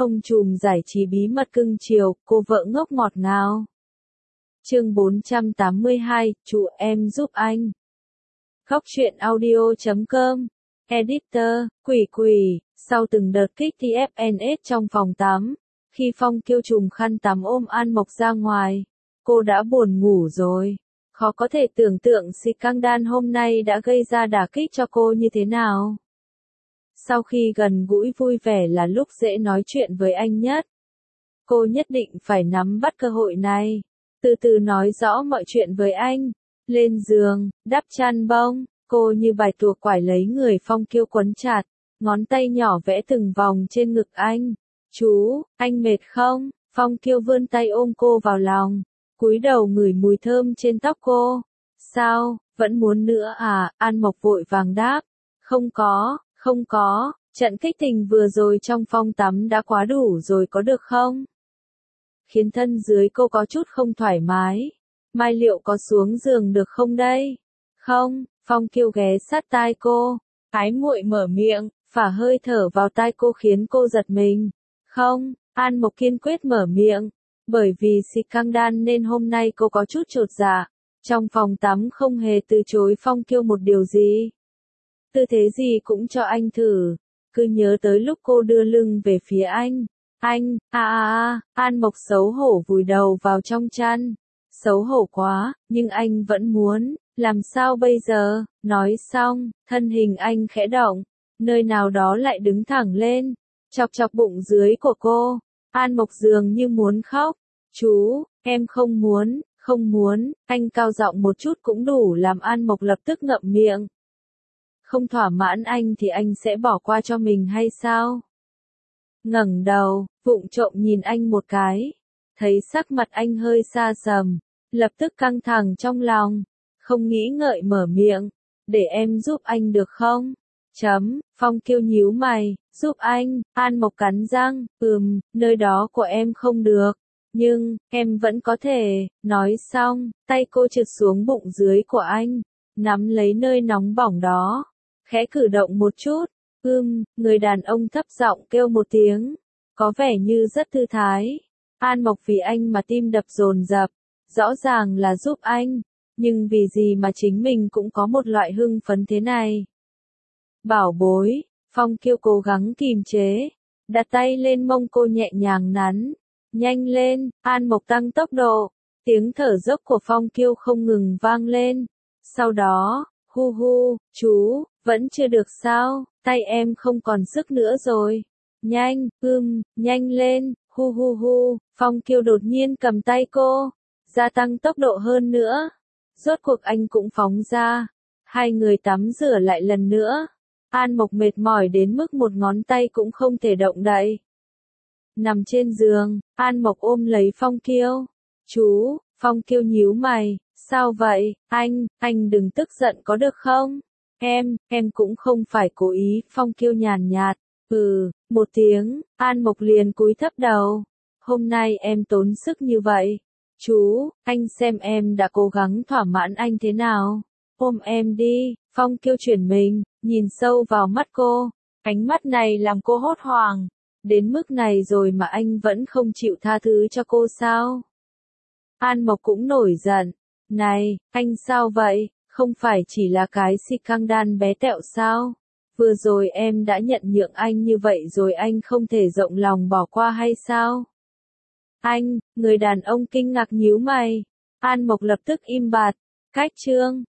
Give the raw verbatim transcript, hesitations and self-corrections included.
Ông trùm giải trí bí mật cưng chiều, cô vợ ngốc ngọt ngào. Chương bốn trăm tám mươi hai, chú em giúp anh. Góc truyện audio chấm com. Editor, Quỷ Quỷ, sau từng đợt kích thì ép en ét trong phòng tắm, khi Phong Kiêu trùm khăn tắm ôm An Mộc ra ngoài, cô đã buồn ngủ rồi. Khó có thể tưởng tượng scandal hôm nay đã gây ra đả kích cho cô như thế nào. Sau khi gần gũi vui vẻ là lúc dễ nói chuyện với anh nhất. Cô nhất định phải nắm bắt cơ hội này, từ từ nói rõ mọi chuyện với anh. Lên giường, đắp chăn bông, cô như bài tuộc quải lấy người Phong Kiêu quấn chặt, ngón tay nhỏ vẽ từng vòng trên ngực anh. Chú, anh mệt không? Phong Kiêu vươn tay ôm cô vào lòng, cúi đầu ngửi mùi thơm trên tóc cô. Sao, vẫn muốn nữa à? An Mộc vội vàng đáp. Không có, không có, trận kích tình vừa rồi trong phòng tắm đã quá đủ rồi có được không? Khiến thân dưới cô có chút không thoải mái. Mai liệu có xuống giường được không đây? Không, Phong Kiêu ghé sát tai cô, ái muội mở miệng, phả hơi thở vào tai cô khiến cô giật mình. Không, An Mộc kiên quyết mở miệng, bởi vì scandal nên hôm nay cô có chút chột dạ. Trong phòng tắm không hề từ chối Phong Kiêu một điều gì. Tư thế gì cũng cho anh thử, cứ nhớ tới lúc cô đưa lưng về phía anh. Anh, a a a, An Mộc xấu hổ vùi đầu vào trong chăn. Xấu hổ quá, nhưng anh vẫn muốn, làm sao bây giờ? Nói xong, thân hình anh khẽ động, nơi nào đó lại đứng thẳng lên, chọc chọc bụng dưới của cô. An Mộc dường như muốn khóc. Chú, em không muốn, không muốn, anh cao giọng một chút cũng đủ làm An Mộc lập tức ngậm miệng. Không thỏa mãn anh thì anh sẽ bỏ qua cho mình hay sao? Ngẩng đầu, vụng trộm nhìn anh một cái, thấy sắc mặt anh hơi xa sầm, lập tức căng thẳng trong lòng, không nghĩ ngợi mở miệng, để em giúp anh được không? Chấm, Phong Kiêu nhíu mày, giúp anh. An Mộc cắn răng, ừm, nơi đó của em không được, nhưng, em vẫn có thể. Nói xong, tay cô trượt xuống bụng dưới của anh, nắm lấy nơi nóng bỏng đó, khẽ cử động một chút. Ưm, người đàn ông thấp giọng kêu một tiếng, có vẻ như rất thư thái. An Mộc vì anh mà tim đập dồn dập, rõ ràng là giúp anh, nhưng vì gì mà chính mình cũng có một loại hưng phấn thế này. Bảo bối, Phong Kiêu cố gắng kìm chế, đặt tay lên mông cô nhẹ nhàng nắn. Nhanh lên, An Mộc tăng tốc độ, tiếng thở dốc của Phong Kiêu không ngừng vang lên. Sau đó, hu hu, chú, vẫn chưa được sao, tay em không còn sức nữa rồi. Nhanh, ưm, nhanh lên, hu hu hu, Phong Kiêu đột nhiên cầm tay cô, gia tăng tốc độ hơn nữa. Rốt cuộc anh cũng phóng ra, hai người tắm rửa lại lần nữa. An Mộc mệt mỏi đến mức một ngón tay cũng không thể động đậy. Nằm trên giường, An Mộc ôm lấy Phong Kiêu. Chú, Phong Kiêu nhíu mày, sao vậy, anh, anh đừng tức giận có được không? Em, em cũng không phải cố ý, Phong Kiêu nhàn nhạt. Ừ, một tiếng, An Mộc liền cúi thấp đầu. Hôm nay em tốn sức như vậy. Chú, anh xem em đã cố gắng thỏa mãn anh thế nào. Ôm em đi. Phong Kiêu chuyển mình, nhìn sâu vào mắt cô. Ánh mắt này làm cô hốt hoảng. Đến mức này rồi mà anh vẫn không chịu tha thứ cho cô sao? An Mộc cũng nổi giận. Này, anh sao vậy? Không phải chỉ là cái scandal bé tẹo sao? Vừa rồi em đã nhận nhượng anh như vậy rồi anh không thể rộng lòng bỏ qua hay sao? Anh, người đàn ông kinh ngạc nhíu mày. An Mộc lập tức im bặt. Cách chương.